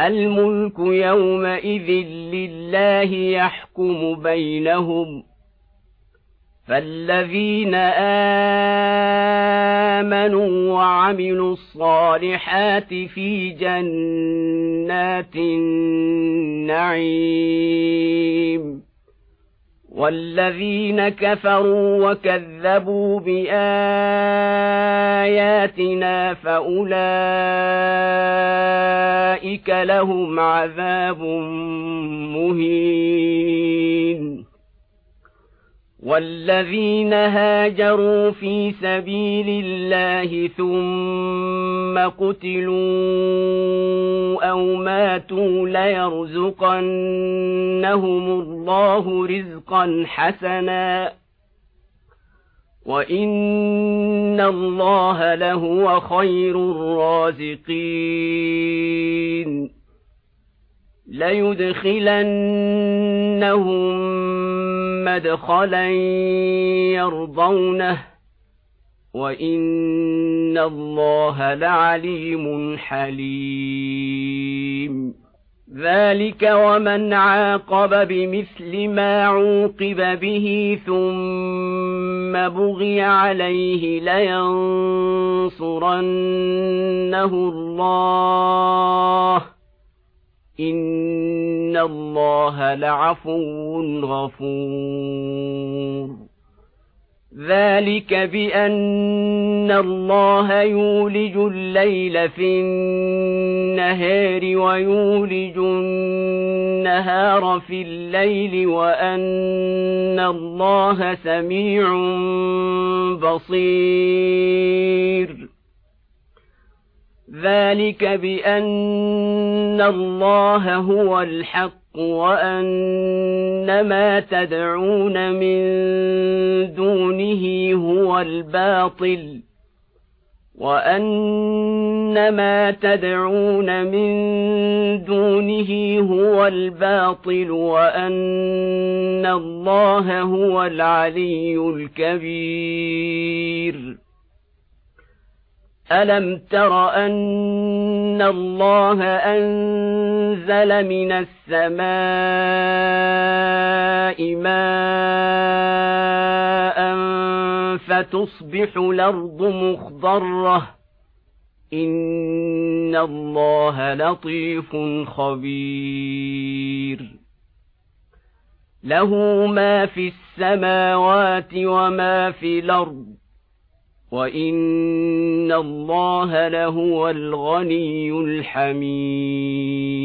الملك يومئذ لله يحكم بينهم فالذين آمنوا وعملوا الصالحات في جنات النعيم والذين كفروا وكذبوا بآياتنا فأولئك لهم عذاب مهين والذين هاجروا في سبيل الله ثم قتلوا أو ماتوا ليرزقنهم الله رزقا حسنا وإن الله لهو خير الرازقين ليدخلنهم مدخلا يرضونه وإن الله لعليم حليم ذلك ومن عاقب بمثل ما عوقب به ثم بغي عليه لينصرنه الله إن الله لعفو غفور ذلك بأن الله يولج الليل في النهار ويولج النهار في الليل وأن الله سميع بصير ذلك بأن الله هو الحق وأن ما تدعون من دونه هو الباطل وأن ما تدعون من دونه هو الباطل وأن الله هو العلي الكبير ألم تر أن الله أنزل من السماء ماء فتصبح الأرض مخضرة إن الله لطيف خبير له ما في السماوات وما في الأرض وإن الله لهو الغني الحميد